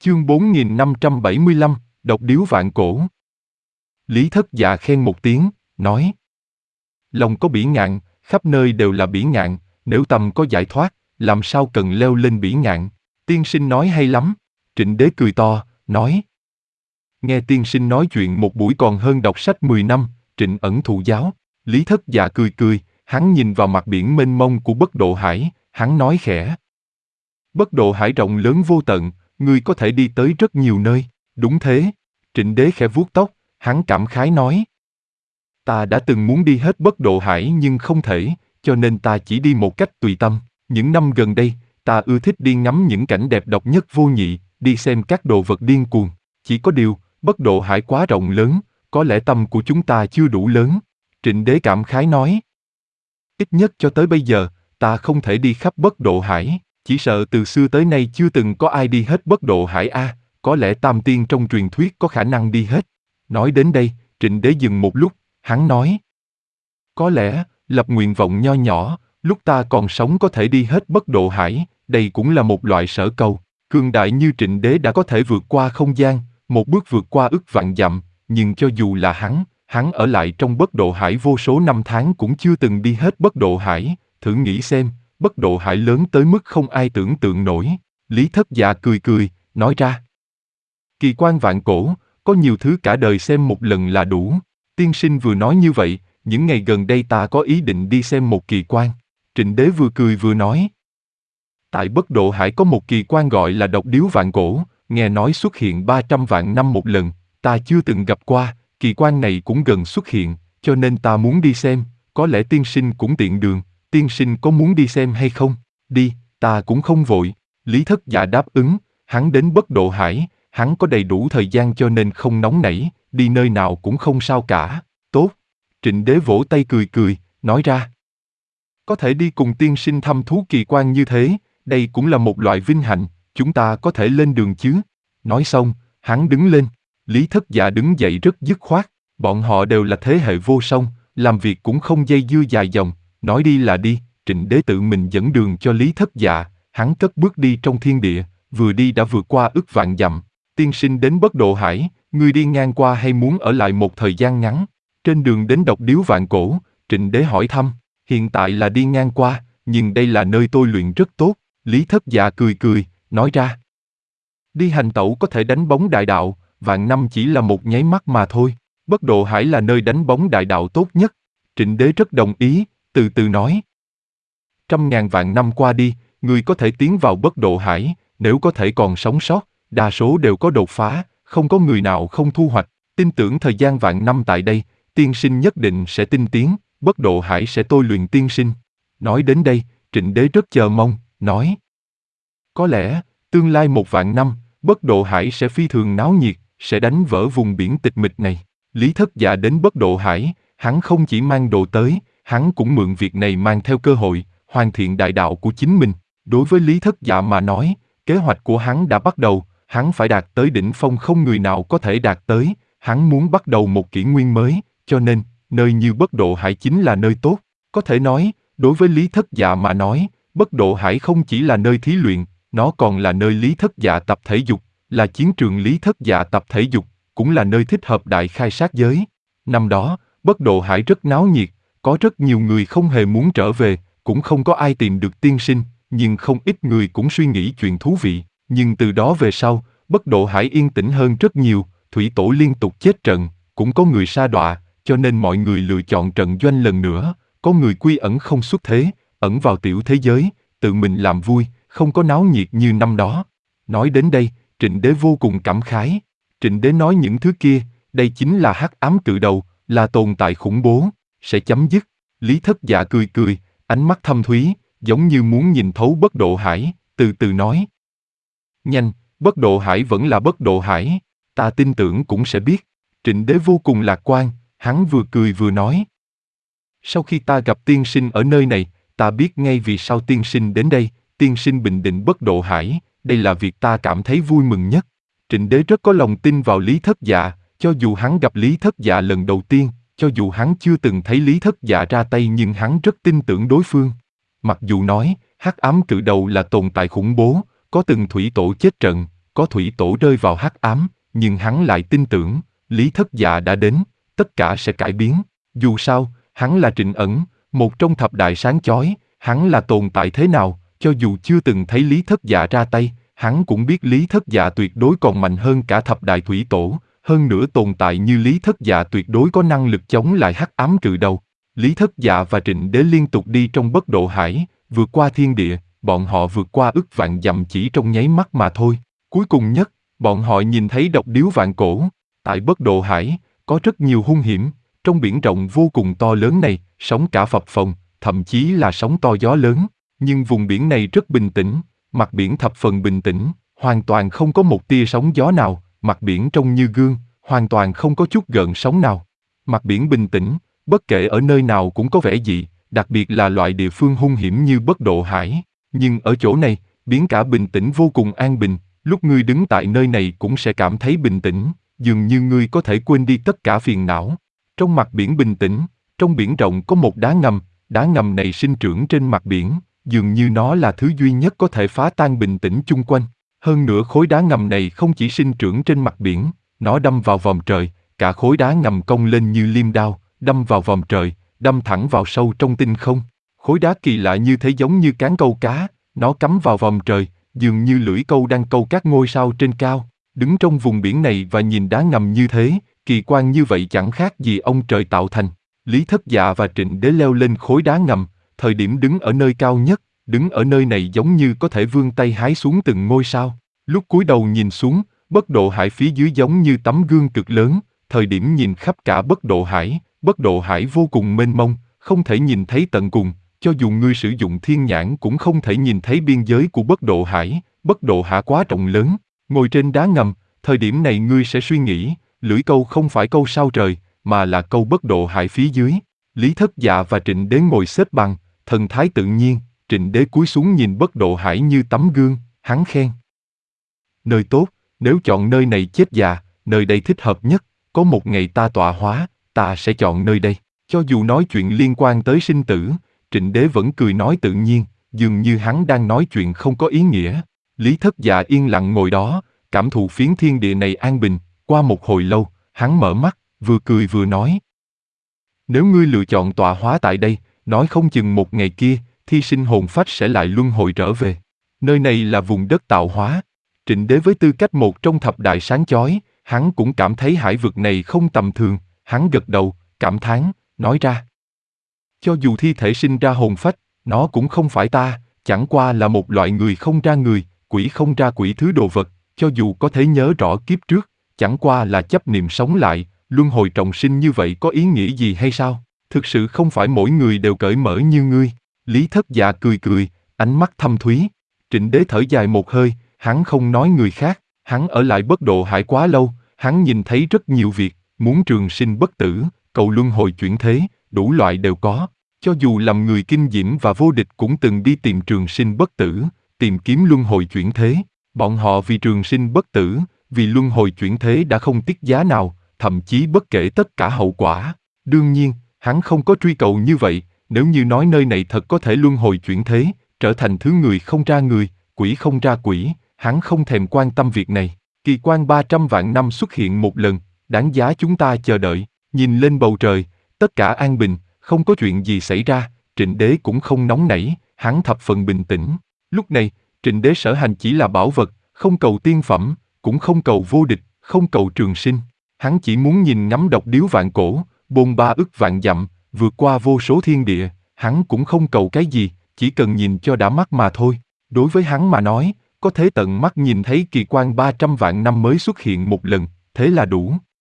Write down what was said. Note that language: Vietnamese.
Chương 4575, độc điếu vạn cổ. Lý Thất Dạ khen một tiếng, nói: lòng có bỉ ngạn, khắp nơi đều là bỉ ngạn, nếu tâm có giải thoát, làm sao cần leo lên bỉ ngạn. Tiên sinh nói hay lắm. Trịnh Đế cười to, nói: nghe tiên sinh nói chuyện một buổi còn hơn đọc sách 10 năm, Trịnh ẩn thụ giáo. Lý Thất Dạ cười cười, hắn nhìn vào mặt biển mênh mông của Bất Độ Hải, hắn nói khẽ: Bất Độ Hải rộng lớn vô tận, ngươi có thể đi tới rất nhiều nơi. Đúng thế. Trịnh Đế khẽ vuốt tóc, hắn cảm khái nói: ta đã từng muốn đi hết Bất Độ Hải nhưng không thể, cho nên ta chỉ đi một cách tùy tâm. Những năm gần đây, ta ưa thích đi ngắm những cảnh đẹp độc nhất vô nhị, đi xem các đồ vật điên cuồng. Chỉ có điều, Bất Độ Hải quá rộng lớn, có lẽ tâm của chúng ta chưa đủ lớn. Trịnh Đế cảm khái nói: ít nhất cho tới bây giờ, ta không thể đi khắp Bất Độ Hải, chỉ sợ từ xưa tới nay chưa từng có ai đi hết Bất Độ Hải a, có lẽ Tam Tiên trong truyền thuyết có khả năng đi hết. Nói đến đây, Trịnh Đế dừng một lúc, hắn nói: có lẽ, lập nguyện vọng nho nhỏ, lúc ta còn sống có thể đi hết Bất Độ Hải, đây cũng là một loại sở cầu. Cường đại như Trịnh Đế đã có thể vượt qua không gian, một bước vượt qua ức vạn dặm, nhưng cho dù là hắn ở lại trong Bất Độ Hải vô số năm tháng cũng chưa từng đi hết Bất Độ Hải. Thử nghĩ xem, Bất Độ Hải lớn tới mức không ai tưởng tượng nổi. Lý Thất Dạ cười cười, nói ra: kỳ quan vạn cổ, có nhiều thứ cả đời xem một lần là đủ. Tiên sinh vừa nói như vậy, những ngày gần đây ta có ý định đi xem một kỳ quan. Trịnh Đế vừa cười vừa nói: tại Bất Độ Hải có một kỳ quan gọi là độc điếu vạn cổ, nghe nói xuất hiện 300 vạn năm một lần, ta chưa từng gặp qua, kỳ quan này cũng gần xuất hiện, cho nên ta muốn đi xem, có lẽ tiên sinh cũng tiện đường, tiên sinh có muốn đi xem hay không? Đi, ta cũng không vội. Lý Thất Dạ đáp ứng, hắn đến Bất Độ Hải, hắn có đầy đủ thời gian cho nên không nóng nảy, đi nơi nào cũng không sao cả. Tốt. Trịnh Đế vỗ tay cười cười, nói ra: có thể đi cùng tiên sinh thăm thú kỳ quan như thế, đây cũng là một loại vinh hạnh, chúng ta có thể lên đường chứ? Nói xong, hắn đứng lên. Lý Thất Dạ đứng dậy rất dứt khoát, bọn họ đều là thế hệ vô song, làm việc cũng không dây dưa dài dòng, nói đi là đi. Trịnh Đế tự mình dẫn đường cho Lý Thất Dạ, hắn cất bước đi trong thiên địa, vừa đi đã vượt qua ức vạn dặm. Tiên sinh đến Bất Độ Hải, ngươi đi ngang qua hay muốn ở lại một thời gian ngắn? Trên đường đến độc điếu vạn cổ, Trịnh Đế hỏi thăm: hiện tại là đi ngang qua, nhưng đây là nơi tôi luyện rất tốt. Lý Thất Dạ cười cười, nói ra: đi hành tẩu có thể đánh bóng đại đạo, vạn năm chỉ là một nháy mắt mà thôi. Bất Độ Hải là nơi đánh bóng đại đạo tốt nhất. Trịnh Đế rất đồng ý, từ từ nói: 100.000 vạn năm qua đi, người có thể tiến vào Bất Độ Hải, nếu có thể còn sống sót, đa số đều có đột phá, không có người nào không thu hoạch. Tin tưởng thời gian vạn năm tại đây, tiên sinh nhất định sẽ tinh tiến, Bất Độ Hải sẽ tôi luyện tiên sinh. Nói đến đây, Trịnh Đế rất chờ mong, nói: có lẽ, tương lai 1.000 năm, Bất Độ Hải sẽ phi thường náo nhiệt, sẽ đánh vỡ vùng biển tịch mịch này. Lý Thất Dạ đến Bất Độ Hải, hắn không chỉ mang đồ tới, hắn cũng mượn việc này mang theo cơ hội, hoàn thiện đại đạo của chính mình. Đối với Lý Thất Dạ mà nói, kế hoạch của hắn đã bắt đầu, hắn phải đạt tới đỉnh phong không người nào có thể đạt tới, hắn muốn bắt đầu một kỷ nguyên mới, cho nên, nơi như Bất Độ Hải chính là nơi tốt. Có thể nói, đối với Lý Thất Dạ mà nói, Bất Độ Hải không chỉ là nơi thí luyện, nó còn là nơi Lý Thất Dạ tập thể dục, là chiến trường Lý Thất Dạ tập thể dục, cũng là nơi thích hợp đại khai sát giới. Năm đó, Bất Độ Hải rất náo nhiệt, có rất nhiều người không hề muốn trở về, cũng không có ai tìm được tiên sinh, nhưng không ít người cũng suy nghĩ chuyện thú vị. Nhưng từ đó về sau, Bất Độ Hải yên tĩnh hơn rất nhiều, thủy tổ liên tục chết trận, cũng có người sa đọa, cho nên mọi người lựa chọn trận doanh lần nữa, có người quy ẩn không xuất thế, ẩn vào tiểu thế giới, tự mình làm vui, không có náo nhiệt như năm đó. Nói đến đây, Trịnh Đế vô cùng cảm khái. Trịnh Đế nói những thứ kia, đây chính là hắc ám cự đầu, là tồn tại khủng bố, sẽ chấm dứt. Lý Thất Dạ cười cười, ánh mắt thâm thúy, giống như muốn nhìn thấu Bất Độ Hải, từ từ nói: nhanh, Bất Độ Hải vẫn là Bất Độ Hải, ta tin tưởng cũng sẽ biết. Trịnh Đế vô cùng lạc quan, hắn vừa cười vừa nói: sau khi ta gặp tiên sinh ở nơi này, ta biết ngay vì sao tiên sinh đến đây, tiên sinh bình định Bất Độ Hải, đây là việc ta cảm thấy vui mừng nhất. Trịnh Đế rất có lòng tin vào Lý Thất Dạ, cho dù hắn gặp Lý Thất Dạ lần đầu tiên, cho dù hắn chưa từng thấy Lý Thất Dạ ra tay nhưng hắn rất tin tưởng đối phương. Mặc dù nói, hắc ám cự đầu là tồn tại khủng bố, có từng thủy tổ chết trận, có thủy tổ rơi vào hắc ám, nhưng hắn lại tin tưởng, Lý Thất Dạ đã đến, tất cả sẽ cải biến. Dù sao, hắn là Trịnh Ẩn, một trong thập đại sáng chói, hắn là tồn tại thế nào, cho dù chưa từng thấy Lý Thất Dạ ra tay, hắn cũng biết Lý Thất Dạ tuyệt đối còn mạnh hơn cả thập đại thủy tổ, hơn nữa tồn tại như Lý Thất Dạ tuyệt đối có năng lực chống lại hắc ám cự đầu. Lý Thất Dạ và Trịnh Đế liên tục đi trong bất độ hải, vượt qua thiên địa, bọn họ vượt qua ức vạn dặm chỉ trong nháy mắt mà thôi. Cuối cùng nhất, bọn họ nhìn thấy độc điếu vạn cổ. Tại bất độ hải, có rất nhiều hung hiểm, trong biển rộng vô cùng to lớn này, sóng cả phập phồng, thậm chí là sóng to gió lớn. Nhưng vùng biển này rất bình tĩnh, mặt biển thập phần bình tĩnh, hoàn toàn không có một tia sóng gió nào, mặt biển trông như gương, hoàn toàn không có chút gợn sóng nào. Mặt biển bình tĩnh, bất kể ở nơi nào cũng có vẻ dị, đặc biệt là loại địa phương hung hiểm như bất độ hải. Nhưng ở chỗ này, biển cả bình tĩnh vô cùng an bình, lúc ngươi đứng tại nơi này cũng sẽ cảm thấy bình tĩnh, dường như ngươi có thể quên đi tất cả phiền não. Trong mặt biển bình tĩnh, trong biển rộng có một đá ngầm này sinh trưởng trên mặt biển, dường như nó là thứ duy nhất có thể phá tan bình tĩnh chung quanh. Hơn nữa khối đá ngầm này không chỉ sinh trưởng trên mặt biển, nó đâm vào vòm trời, cả khối đá ngầm cong lên như liêm đao, đâm vào vòm trời, đâm thẳng vào sâu trong tinh không. Khối đá kỳ lạ như thế giống như cán câu cá, nó cắm vào vòm trời, dường như lưỡi câu đang câu các ngôi sao trên cao. Đứng trong vùng biển này và nhìn đá ngầm như thế, kỳ quan như vậy chẳng khác gì ông trời tạo thành. Lý Thất Dạ và Trịnh Đế leo lên khối đá ngầm, thời điểm đứng ở nơi cao nhất, đứng ở nơi này giống như có thể vươn tay hái xuống từng ngôi sao. Lúc cúi đầu nhìn xuống, bất độ hải phía dưới giống như tấm gương cực lớn, thời điểm nhìn khắp cả bất độ hải vô cùng mênh mông, không thể nhìn thấy tận cùng, cho dù ngươi sử dụng thiên nhãn cũng không thể nhìn thấy biên giới của bất độ hải quá rộng lớn. Ngồi trên đá ngầm, thời điểm này ngươi sẽ suy nghĩ, lưỡi câu không phải câu sao trời, mà là câu bất độ hải phía dưới. Lý Thất Dạ và Trịnh Đế ngồi xếp bằng, thần thái tự nhiên, Trịnh Đế cúi xuống nhìn bất độ hải như tấm gương, hắn khen. Nơi tốt, nếu chọn nơi này chết già, nơi đây thích hợp nhất, có một ngày ta tọa hóa, ta sẽ chọn nơi đây. Cho dù nói chuyện liên quan tới sinh tử, Trịnh Đế vẫn cười nói tự nhiên, dường như hắn đang nói chuyện không có ý nghĩa. Lý Thất Dạ yên lặng ngồi đó, cảm thụ phiến thiên địa này an bình, qua một hồi lâu, hắn mở mắt, vừa cười vừa nói. Nếu ngươi lựa chọn tọa hóa tại đây, nói không chừng một ngày kia, thi sinh hồn phách sẽ lại luân hồi trở về. Nơi này là vùng đất tạo hóa. Trịnh Đế với tư cách một trong thập đại sáng chói, hắn cũng cảm thấy hải vực này không tầm thường, hắn gật đầu, cảm thán, nói ra. Cho dù thi thể sinh ra hồn phách, nó cũng không phải ta, chẳng qua là một loại người không ra người, quỷ không ra quỷ thứ đồ vật, cho dù có thể nhớ rõ kiếp trước, chẳng qua là chấp niệm sống lại, luân hồi trọng sinh như vậy có ý nghĩa gì hay sao? Thực sự không phải mỗi người đều cởi mở như ngươi. Lý Thất Dạ cười cười, ánh mắt thâm thúy. Trịnh Đế thở dài một hơi, hắn không nói người khác, hắn ở lại bất độ hải quá lâu, hắn nhìn thấy rất nhiều việc, muốn trường sinh bất tử, cầu luân hồi chuyển thế, đủ loại đều có. Cho dù làm người kinh diễm và vô địch cũng từng đi tìm trường sinh bất tử, tìm kiếm luân hồi chuyển thế. Bọn họ vì trường sinh bất tử, vì luân hồi chuyển thế đã không tiếc giá nào, thậm chí bất kể tất cả hậu quả. Đương nhiên, hắn không có truy cầu như vậy, nếu như nói nơi này thật có thể luân hồi chuyển thế, trở thành thứ người không ra người, quỷ không ra quỷ, hắn không thèm quan tâm việc này. Kỳ quan 300 vạn năm xuất hiện một lần, đáng giá chúng ta chờ đợi. Nhìn lên bầu trời, tất cả an bình, không có chuyện gì xảy ra, Trịnh Đế cũng không nóng nảy, hắn thập phần bình tĩnh. Lúc này, Trịnh Đế sở hành chỉ là bảo vật, không cầu tiên phẩm, cũng không cầu vô địch, không cầu trường sinh. Hắn chỉ muốn nhìn ngắm độc điếu vạn cổ, bôn ba ức vạn dặm, vượt qua vô số thiên địa, hắn cũng không cầu cái gì, chỉ cần nhìn cho đã mắt mà thôi. Đối với hắn mà nói, có thể tận mắt nhìn thấy kỳ quan 300 vạn năm mới xuất hiện một lần, thế là đủ.